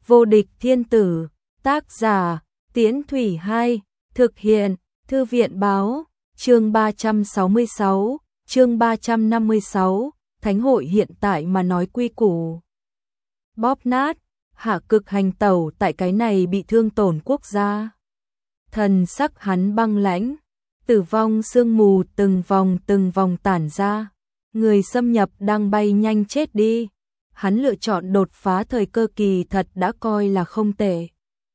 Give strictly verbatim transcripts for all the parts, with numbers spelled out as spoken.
Vô địch thiên tử, tác giả, Tiễn Thủy hai, thực hiện, Thư viện báo, chương ba trăm sáu mươi sáu, chương ba trăm năm mươi sáu, Thánh hội hiện tại mà nói quy củ. Bóp nát, Hạ Cực hành tẩu tại cái này bị thương tổn quốc gia. Thần sắc hắn băng lãnh, tử vong sương mù từng vòng từng vòng tản ra, người xâm nhập đang bay nhanh chết đi. Hắn lựa chọn đột phá thời cơ kỳ thật đã coi là không tệ.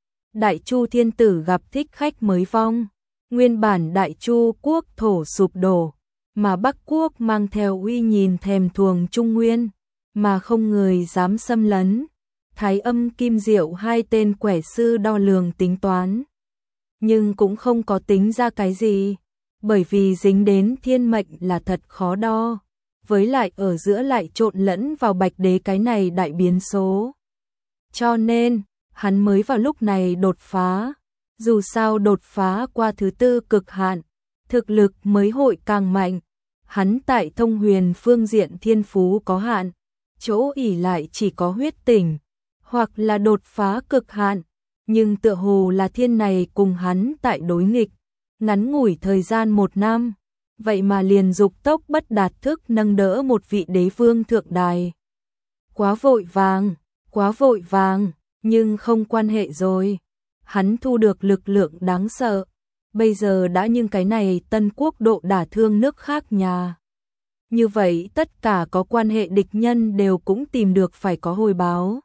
Đại Chu thiên tử gặp thích khách mới vong, nguyên bản Đại Chu quốc thổ sụp đổ, mà Bắc quốc mang theo uy nhìn thèm thuồng Trung Nguyên, mà không người dám xâm lấn. Thái Âm Kim Diệu hai tên quẻ sư đo lường tính toán, nhưng cũng không có tính ra cái gì, bởi vì dính đến thiên mệnh là thật khó đo. Với lại ở giữa lại trộn lẫn vào Bạch Đế cái này đại biến số. Cho nên, hắn mới vào lúc này đột phá. Dù sao đột phá qua thứ tư cực hạn, thực lực mới hội càng mạnh. Hắn tại thông huyền phương diện thiên phú có hạn, chỗ ỷ lại chỉ có huyết tỉnh, hoặc là đột phá cực hạn. Nhưng tựa hồ là thiên này cùng hắn tại đối nghịch, ngắn ngủi thời gian một năm. Vậy mà liền dục tốc bất đạt thức nâng đỡ một vị đế vương thượng đài. Quá vội vàng, quá vội vàng, nhưng không quan hệ rồi. Hắn thu được lực lượng đáng sợ. Bây giờ đã nhưng cái này Tân Quốc độ đả thương nước khác nhà. Như vậy tất cả có quan hệ địch nhân đều cũng tìm được phải có hồi báo.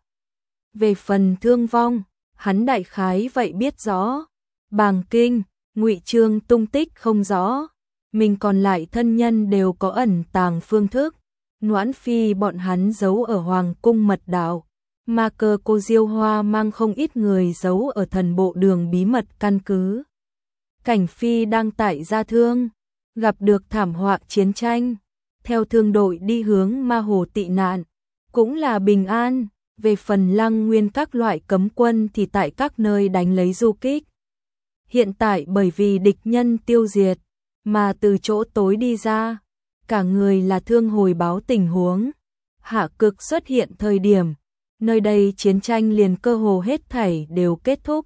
Về phần thương vong, hắn đại khái vậy biết rõ. Bàng Kinh, Ngụy Trương tung tích không rõ. Mình còn lại thân nhân đều có ẩn tàng phương thức. Noãn Phi bọn hắn giấu ở Hoàng cung mật đạo, mà Cơ Cô Diêu Hoa mang không ít người giấu ở thần bộ đường bí mật căn cứ. Cảnh Phi đang tại gia thương, gặp được thảm họa chiến tranh, theo thương đội đi hướng Ma Hồ tị nạn, cũng là bình an. Về phần Lăng Nguyên các loại cấm quân thì tại các nơi đánh lấy du kích. Hiện tại bởi vì địch nhân tiêu diệt, mà từ chỗ tối đi ra, cả người là thương hồi báo tình huống. Hạ Cực xuất hiện thời điểm, nơi đây chiến tranh liền cơ hồ hết thảy đều kết thúc.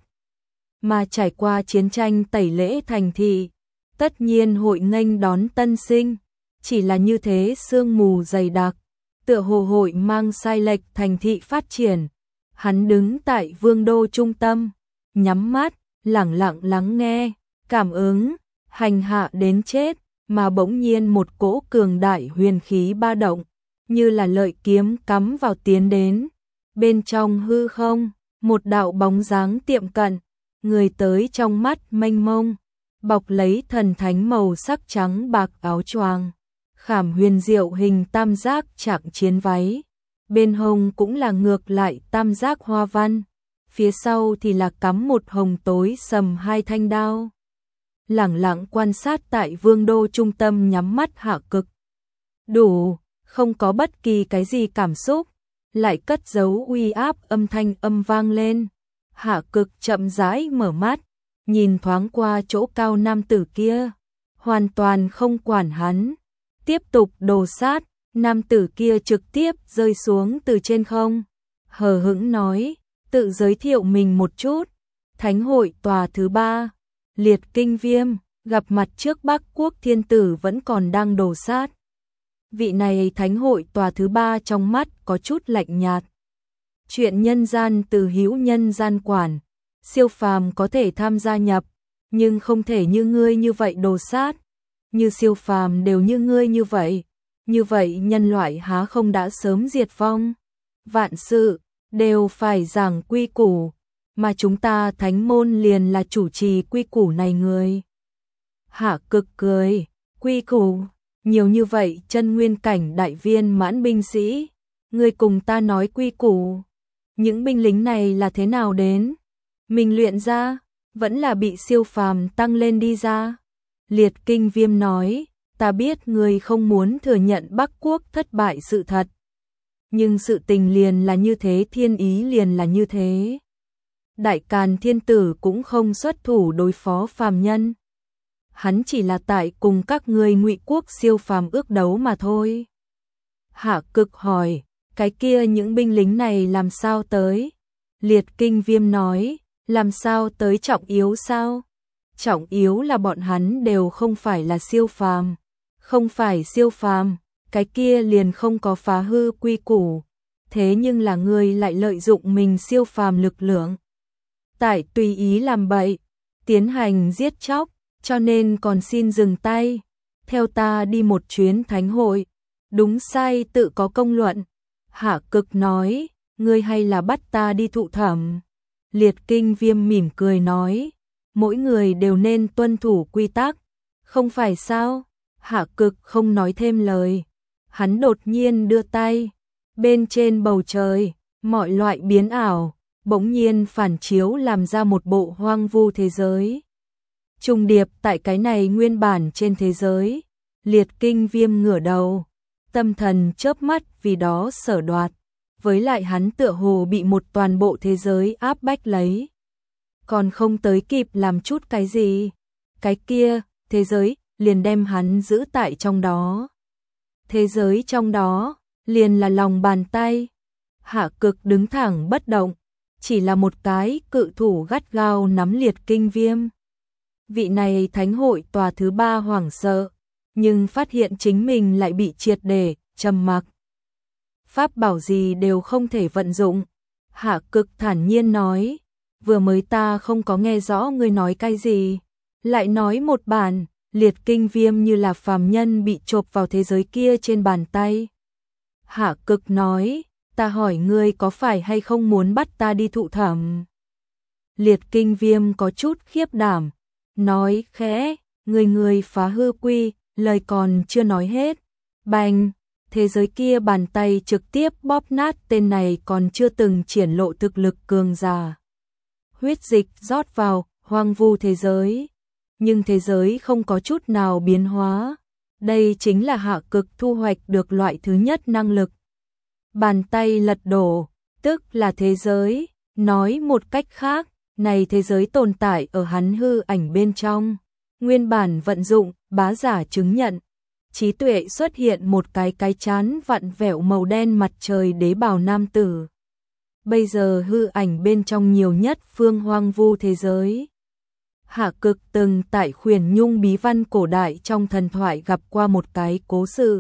Mà trải qua chiến tranh tẩy lễ thành thị, tất nhiên hội nghênh đón tân sinh, chỉ là như thế sương mù dày đặc, tựa hồ hội mang sai lệch thành thị phát triển. Hắn đứng tại vương đô trung tâm, nhắm mắt, lẳng lặng lắng nghe, cảm ứng. Hành hạ đến chết, mà bỗng nhiên một cỗ cường đại huyền khí ba động, như là lợi kiếm cắm vào tiến đến. Bên trong hư không, một đạo bóng dáng tiệm cận, người tới trong mắt mênh mông, bọc lấy thần thánh màu sắc trắng bạc áo choàng, khảm huyền diệu hình tam giác trạng chiến váy. Bên hông cũng là ngược lại tam giác hoa văn, phía sau thì là cắm một hồng tối sầm hai thanh đao. Lẳng lặng quan sát tại vương đô trung tâm nhắm mắt Hạ Cực. Đủ, không có bất kỳ cái gì cảm xúc, lại cất giấu uy áp âm thanh âm vang lên. Hạ Cực chậm rãi mở mắt, nhìn thoáng qua chỗ cao nam tử kia, hoàn toàn không quản hắn, tiếp tục đồ sát. Nam tử kia trực tiếp rơi xuống từ trên không, hờ hững nói, tự giới thiệu mình một chút. Thánh hội tòa thứ ba, Liệt Kinh Viêm, gặp mặt trước Bắc quốc thiên tử vẫn còn đang đồ sát. Vị này thánh hội tòa thứ ba trong mắt có chút lạnh nhạt. Chuyện nhân gian từ hữu nhân gian quản, siêu phàm có thể tham gia nhập, nhưng không thể như ngươi như vậy đồ sát. Như siêu phàm đều như ngươi như vậy, như vậy nhân loại há không đã sớm diệt vong. Vạn sự đều phải giảng quy củ, mà chúng ta thánh môn liền là chủ trì quy củ này người. Hạ Cực cười, quy củ, nhiều như vậy chân nguyên cảnh đại viên mãn binh sĩ, ngươi cùng ta nói quy củ. Những binh lính này là thế nào đến? Mình luyện ra, vẫn là bị siêu phàm tăng lên đi ra. Liệt Kinh Viêm nói, ta biết ngươi không muốn thừa nhận Bắc quốc thất bại sự thật. Nhưng sự tình liền là như thế, thiên ý liền là như thế. Đại Càn thiên tử cũng không xuất thủ đối phó phàm nhân. Hắn chỉ là tại cùng các ngươi Ngụy quốc siêu phàm ước đấu mà thôi. Hạ Cực hỏi, cái kia những binh lính này làm sao tới? Liệt Kinh Viêm nói, làm sao tới trọng yếu sao? Trọng yếu là bọn hắn đều không phải là siêu phàm. Không phải siêu phàm, cái kia liền không có phá hư quy củ. Thế nhưng là người lại lợi dụng mình siêu phàm lực lượng. Tại tùy ý làm bậy, tiến hành giết chóc, cho nên còn xin dừng tay. Theo ta đi một chuyến thánh hội, đúng sai tự có công luận. Hạ Cực nói, ngươi hay là bắt ta đi thụ thẩm. Liệt Kinh Viêm mỉm cười nói, mỗi người đều nên tuân thủ quy tắc, không phải sao? Hạ Cực không nói thêm lời. Hắn đột nhiên đưa tay, bên trên bầu trời, mọi loại biến ảo, bỗng nhiên phản chiếu làm ra một bộ hoang vu thế giới. Trùng điệp tại cái này nguyên bản trên thế giới, Liệt Kinh Viêm ngửa đầu, tâm thần chớp mắt vì đó sở đoạt, với lại hắn tựa hồ bị một toàn bộ thế giới áp bách lấy. Còn không tới kịp làm chút cái gì, cái kia, thế giới, liền đem hắn giữ tại trong đó. Thế giới trong đó, liền là lòng bàn tay. Hạ Cực đứng thẳng bất động, chỉ là một cái cự thủ gắt gao nắm Liệt Kinh Viêm. Vị này thánh hội tòa thứ ba hoảng sợ, nhưng phát hiện chính mình lại bị triệt để trầm mặc. Pháp bảo gì đều không thể vận dụng. Hạ Cực thản nhiên nói, vừa mới ta không có nghe rõ ngươi nói cái gì, lại nói một bản. Liệt Kinh Viêm như là phàm nhân bị chộp vào thế giới kia trên bàn tay. Hạ Cực nói, ta hỏi ngươi có phải hay không muốn bắt ta đi thụ thẩm? Liệt Kinh Viêm có chút khiếp đảm, nói khẽ, người người phá hư quy, lời còn chưa nói hết. Bành, thế giới kia bàn tay trực tiếp bóp nát tên này còn chưa từng triển lộ thực lực cường giả. Huyết dịch rót vào, hoang vu thế giới. Nhưng thế giới không có chút nào biến hóa. Đây chính là Hạ Cực thu hoạch được loại thứ nhất năng lực. Bàn tay lật đổ, tức là thế giới. Nói một cách khác, này thế giới tồn tại ở hắn hư ảnh bên trong. Nguyên bản vận dụng, bá giả chứng nhận. Trí tuệ xuất hiện một cái cái chán vặn vẹo màu đen mặt trời đế bào nam tử. Bây giờ hư ảnh bên trong nhiều nhất phương hoang vu thế giới. Hạ Cực từng tại Khuyển Nhung bí văn cổ đại trong thần thoại gặp qua một cái cố sự.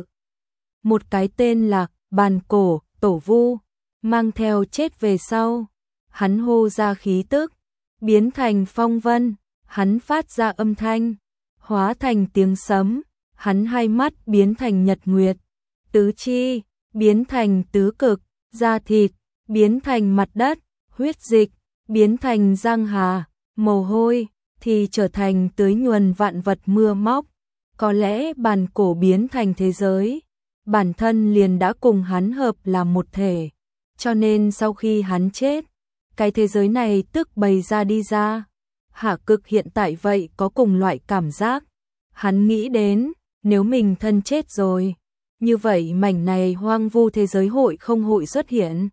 Một cái tên là Bàn Cổ Tổ Vu, mang theo chết về sau. Hắn hô ra khí tức, biến thành phong vân, hắn phát ra âm thanh, hóa thành tiếng sấm, hắn hai mắt biến thành nhật nguyệt, tứ chi, biến thành tứ cực, da thịt, biến thành mặt đất, huyết dịch, biến thành giang hà, mồ hôi, thì trở thành tưới nhuần vạn vật mưa móc. Có lẽ Bàn Cổ biến thành thế giới, bản thân liền đã cùng hắn hợp làm một thể, cho nên sau khi hắn chết, cái thế giới này tức bày ra đi ra. Hạ Cực hiện tại vậy có cùng loại cảm giác. Hắn nghĩ đến, nếu mình thân chết rồi, như vậy mảnh này hoang vu thế giới hội không hội xuất hiện.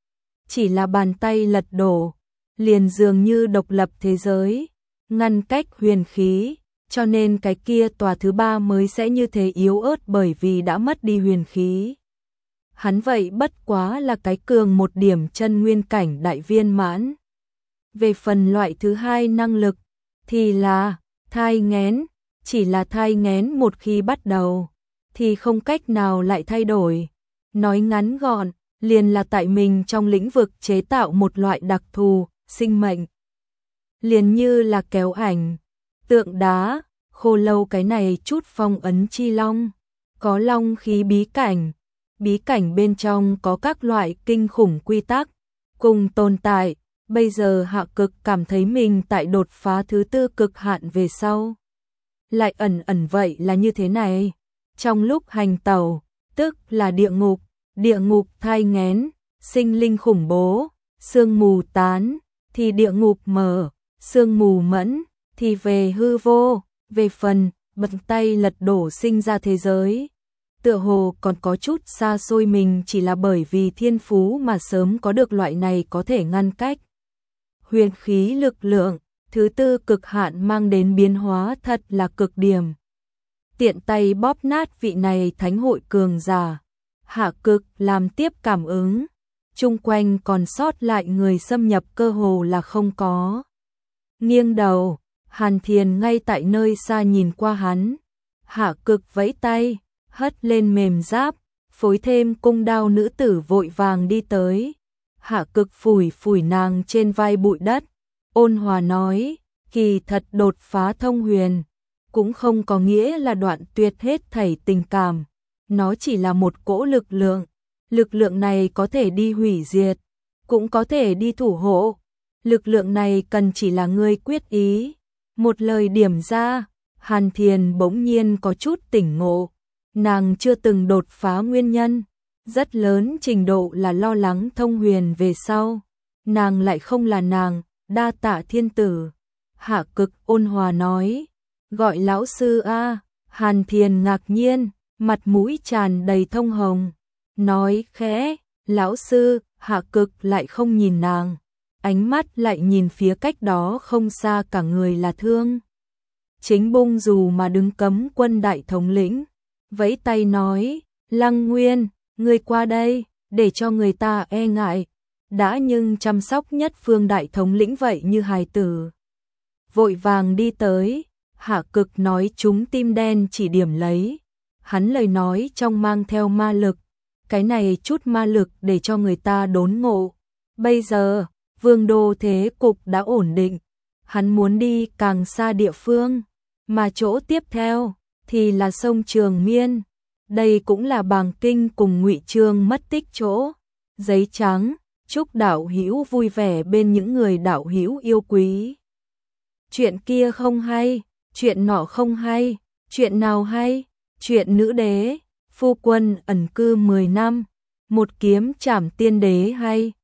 Chỉ là bàn tay lật đổ, liền dường như độc lập thế giới, ngăn cách huyền khí, cho nên cái kia tòa thứ ba mới sẽ như thế yếu ớt bởi vì đã mất đi huyền khí. Hắn vậy bất quá là cái cường một điểm chân nguyên cảnh đại viên mãn. Về phần loại thứ hai năng lực, thì là thai nghén, chỉ là thai nghén một khi bắt đầu, thì không cách nào lại thay đổi. Nói ngắn gọn, liền là tại mình trong lĩnh vực chế tạo một loại đặc thù, sinh mệnh. Liền như là kéo ảnh, tượng đá, khô lâu cái này chút phong ấn chi long, có long khí bí cảnh. Bí cảnh bên trong có các loại kinh khủng quy tắc, cùng tồn tại. Bây giờ Hạ Cực cảm thấy mình tại đột phá thứ tư cực hạn về sau. Lại ẩn ẩn vậy là như thế này. Trong lúc hành tẩu, tức là địa ngục, địa ngục thai nghén, sinh linh khủng bố, sương mù tán, thì địa ngục mở, sương mù mẫn, thì về hư vô, về phần, bật tay lật đổ sinh ra thế giới. Tựa hồ còn có chút xa xôi mình chỉ là bởi vì thiên phú mà sớm có được loại này có thể ngăn cách. Huyền khí lực lượng, thứ tư cực hạn mang đến biến hóa thật là cực điểm. Tiện tay bóp nát vị này thánh hội cường giả. Hạ Cực làm tiếp cảm ứng, chung quanh còn sót lại người xâm nhập cơ hồ là không có. Nghiêng đầu, Hàn Thiền ngay tại nơi xa nhìn qua hắn. Hạ Cực vẫy tay, hất lên mềm giáp, phối thêm cung đao, nữ tử vội vàng đi tới. Hạ Cực phủi phủi nàng trên vai bụi đất, ôn hòa nói, kỳ thật đột phá thông huyền, cũng không có nghĩa là đoạn tuyệt hết thảy tình cảm, nó chỉ là một cỗ lực lượng, lực lượng này có thể đi hủy diệt, cũng có thể đi thủ hộ, lực lượng này cần chỉ là ngươi quyết ý. Một lời điểm ra, Hàn Thiền bỗng nhiên có chút tỉnh ngộ, nàng chưa từng đột phá nguyên nhân, rất lớn trình độ là lo lắng thông huyền về sau, nàng lại không là nàng, đa tạ thiên tử. Hạ Cực ôn hòa nói, gọi lão sư a. Hàn Thiền ngạc nhiên, mặt mũi tràn đầy thông hồng, nói khẽ, lão sư. Hạ Cực lại không nhìn nàng, ánh mắt lại nhìn phía cách đó không xa cả người là Thương Chính Bung dù mà đứng cấm quân đại thống lĩnh, vẫy tay nói, Lăng Nguyên, ngươi qua đây, để cho người ta e ngại, đã nhưng chăm sóc nhất phương đại thống lĩnh vậy như hài tử. Vội vàng đi tới, Hạ Cực nói chúng tim đen chỉ điểm lấy, hắn lời nói trong mang theo ma lực, cái này chút ma lực để cho người ta đốn ngộ. Bây giờ, vương đô thế cục đã ổn định, hắn muốn đi càng xa địa phương, mà chỗ tiếp theo thì là sông Trường Miên. Đây cũng là Bàng Kinh cùng Ngụy Trương mất tích chỗ. Giấy trắng, chúc đạo hữu vui vẻ bên những người đạo hữu yêu quý. Chuyện kia không hay, chuyện nọ không hay, chuyện nào hay? Chuyện nữ đế, phu quân ẩn cư mười năm, một kiếm trảm tiên đế hay.